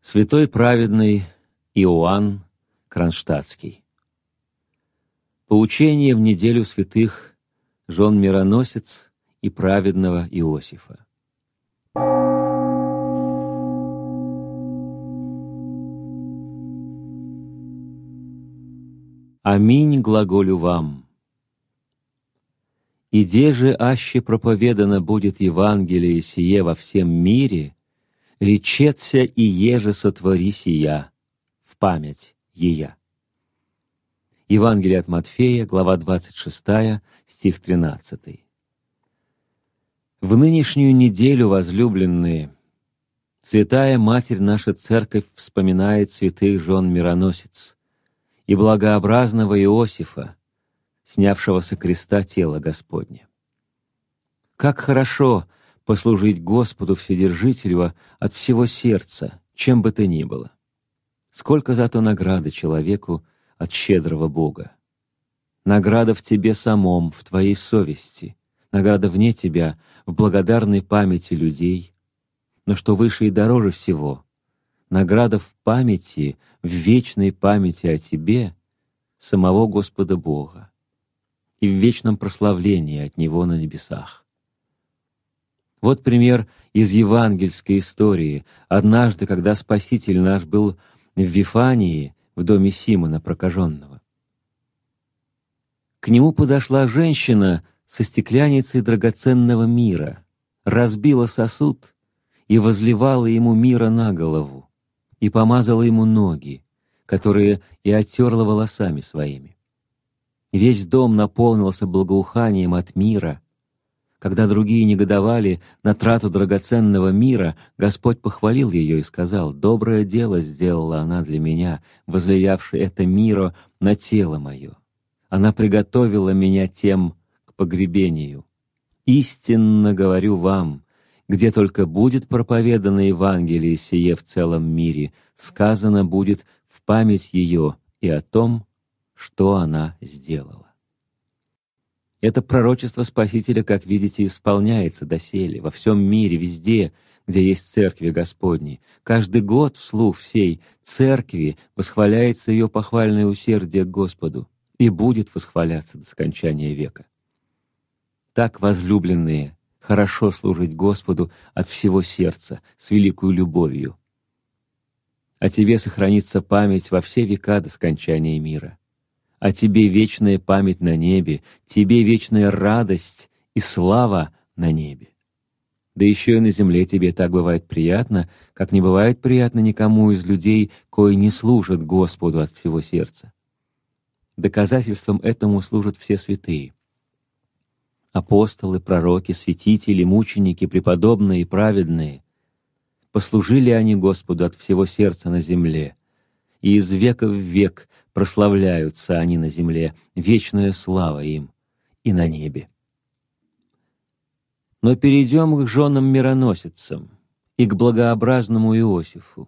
Святой праведный Иоанн Кронштадтский. Поучение в неделю святых жен Мироносец и праведного Иосифа. Аминь глаголю вам. Иде же аще проповедано будет Евангелие сие во всем мире, речется и еже сотвори сия в память ея. Евангелие от Матфея, глава 26, стих 13. В нынешнюю неделю, возлюбленные, Святая Матерь наша Церковь вспоминает святых жен Мироносец и благообразного Иосифа, снявшего со креста тело Господне. Как хорошо послужить Господу Вседержителю от всего сердца, чем бы то ни было. Сколько зато награды человеку от щедрого Бога. Награда в тебе самом, в твоей совести, награда вне тебя, в благодарной памяти людей, но что выше и дороже всего, награда в памяти, в вечной памяти о тебе, самого Господа Бога, и в вечном прославлении от Него на небесах. Вот пример из евангельской истории. Однажды, когда Спаситель наш был в Вифании, в доме Симона прокаженного, к нему подошла женщина со стекляницей драгоценного мира, разбила сосуд и возливала ему мира на голову, и помазала ему ноги, которые и оттерла волосами своими. Весь дом наполнился благоуханием от мира. Когда другие негодовали на трату драгоценного мира, Господь похвалил ее и сказал: «Доброе дело сделала она для меня, возлиявши это миро на тело мое. Она приготовила меня тем к погребению. Истинно говорю вам, где только будет проповедано Евангелие сие в целом мире, сказано будет в память ее и о том, что она сделала». Это пророчество Спасителя, как видите, исполняется доселе, во всем мире, везде, где есть церкви Господни. Каждый год вслух всей церкви восхваляется ее похвальное усердие к Господу и будет восхваляться до скончания века. Так, возлюбленные, хорошо служить Господу от всего сердца, с великою любовью. О тебе сохранится память во все века до скончания мира. О тебе вечная память на небе, тебе вечная радость и слава на небе. Да еще и на земле тебе так бывает приятно, как не бывает приятно никому из людей, кои не служат Господу от всего сердца. Доказательством этому служат все святые. Апостолы, пророки, святители, мученики, преподобные и праведные. Послужили они Господу от всего сердца на земле, и из века в век прославляются они на земле, вечная слава им и на небе. Но перейдем к женам-мироносицам и к благообразному Иосифу.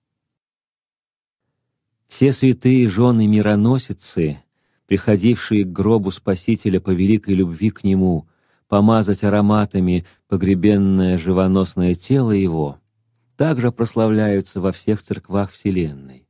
Все святые жены-мироносицы, приходившие к гробу Спасителя по великой любви к Нему, помазать ароматами погребенное живоносное тело Его, также прославляются во всех церквах вселенной,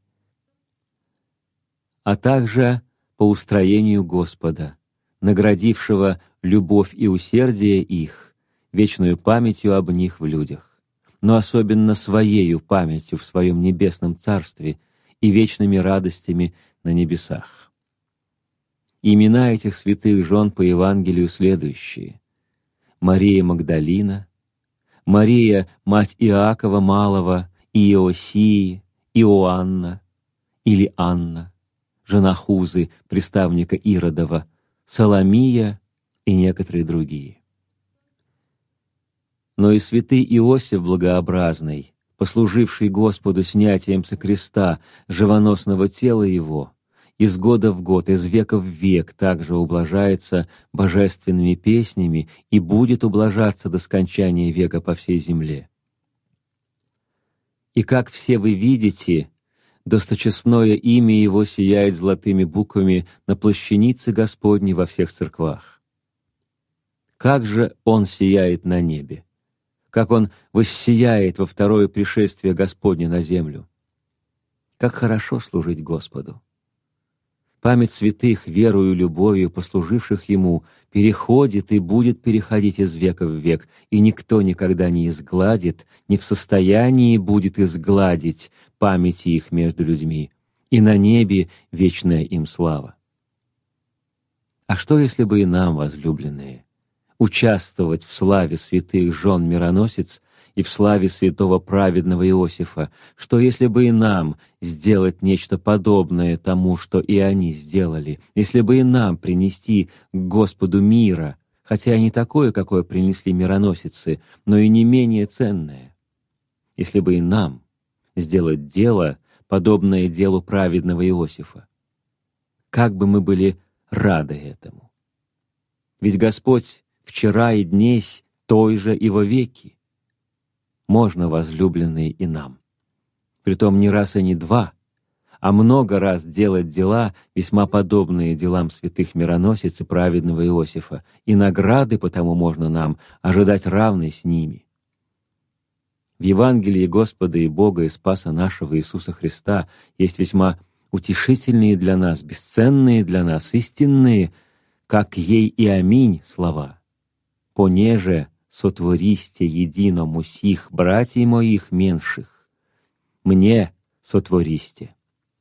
а также по устроению Господа, наградившего любовь и усердие их, вечную памятью об них в людях, но особенно своею памятью в Своем небесном Царстве и вечными радостями на небесах. Имена этих святых жен по Евангелию следующие: Мария Магдалина, Мария, мать Иакова Малого, и Иосии, Иоанна или Анна, жена Хузы, приставника Иродова, Соломия и некоторые другие. Но и святый Иосиф Благообразный, послуживший Господу снятием со креста живоносного тела Его, из года в год, из века в век также ублажается божественными песнями и будет ублажаться до скончания века по всей земле. И как все вы видите, досточестное имя Его сияет золотыми буквами на плащанице Господней во всех церквах. Как же Он сияет на небе! Как Он воссияет во второе пришествие Господне на землю! Как хорошо служить Господу! Память святых, верою и любовью, послуживших Ему, переходит и будет переходить из века в век, и никто никогда не изгладит, не в состоянии будет изгладить памяти их между людьми, и на небе вечная им слава. А что, если бы и нам, возлюбленные, участвовать в славе святых жен мироносец и в славе святого праведного Иосифа, что если бы и нам сделать нечто подобное тому, что и они сделали, если бы и нам принести к Господу мира, хотя и не такое, какое принесли мироносицы, но и не менее ценное, если бы и нам сделать дело, подобное делу праведного Иосифа, как бы мы были рады этому. Ведь Господь вчера и днесь той же и во веки. Можно, возлюбленные, и нам. Притом не раз и не два, а много раз делать дела, весьма подобные делам святых мироносец и праведного Иосифа, и награды потому можно нам ожидать равной с ними. В Евангелии Господа и Бога и Спаса нашего Иисуса Христа есть весьма утешительные для нас, бесценные для нас, истинные, как ей и аминь слова. «Понеже сотвористе единому сих братьев моих меньших, мне сотвористе».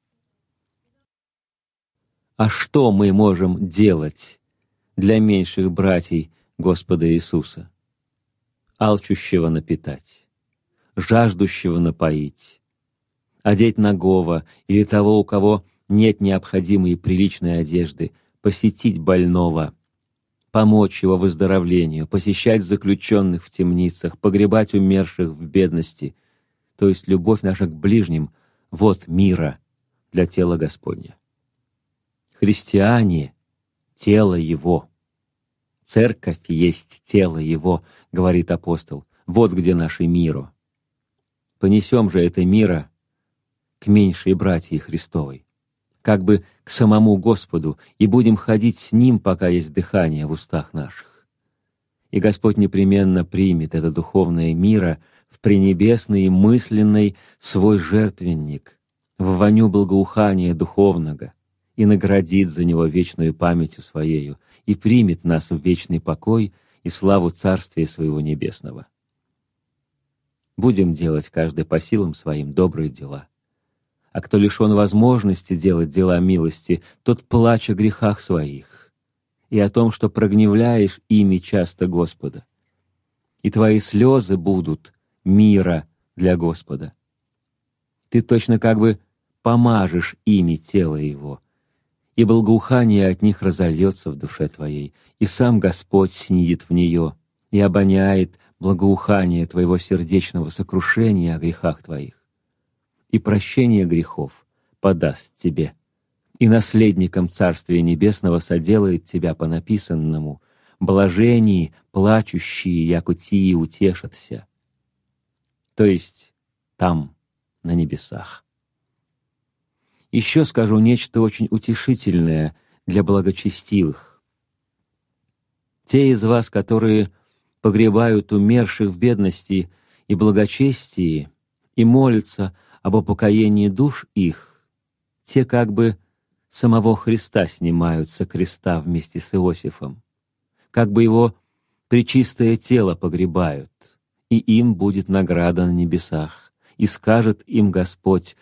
А что мы можем делать для меньших братьев Господа Иисуса? Алчущего напитать, жаждущего напоить, одеть нагого или того, у кого нет необходимой и приличной одежды, посетить больного, помочь его выздоровлению, посещать заключенных в темницах, погребать умерших в бедности, то есть любовь наша к ближним — вот мира для тела Господня. Христиане — тело Его. Церковь есть тело Его, говорит апостол. Вот где наше миро. Понесем же это миро к меньшей братьи Христовой, как бы к самому Господу, и будем ходить с Ним, пока есть дыхание в устах наших. И Господь непременно примет это духовное миро в пренебесный и мысленный свой жертвенник, в воню благоухания духовного, и наградит за него вечную памятью Своею, и примет нас в вечный покой и славу Царствия Своего Небесного. Будем делать каждый по силам своим добрые дела. А кто лишен возможности делать дела милости, тот плачь о грехах своих и о том, что прогневляешь ими часто Господа. И твои слезы будут мира для Господа. Ты точно как бы помажешь ими тело Его, и благоухание от них разольется в душе твоей, и сам Господь снидет в нее и обоняет благоухание твоего сердечного сокрушения о грехах твоих, и прощение грехов подаст тебе, и наследником Царствия Небесного соделает тебя по написанному: блажении, плачущие, яко тии утешатся. То есть там, на небесах. Еще скажу нечто очень утешительное для благочестивых. Те из вас, которые погребают умерших в бедности и благочестии и молятся об упокоении душ их, те как бы самого Христа снимают со креста вместе с Иосифом, как бы его пречистое тело погребают, и им будет награда на небесах, и скажет им Господь: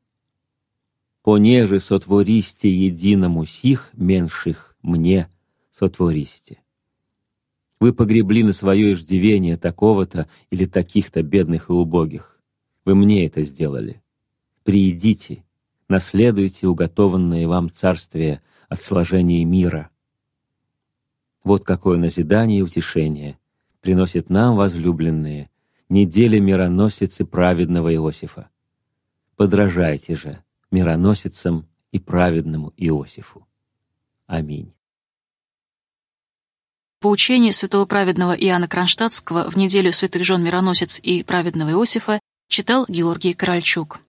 «Понеже сотвористе единому сих меньших, мне сотвористе». Вы погребли на свое иждивение такого-то или таких-то бедных и убогих. Вы мне это сделали. Приидите, наследуйте уготованное вам царствие от сложения мира. Вот какое назидание и утешение приносит нам, возлюбленные, неделя мироносицы праведного Иосифа. Подражайте же мироносицам и праведному Иосифу. Аминь. Поучение святого праведного Иоанна Кронштадтского в неделю святых жен мироносец и праведного Иосифа читал Георгий Корольчук.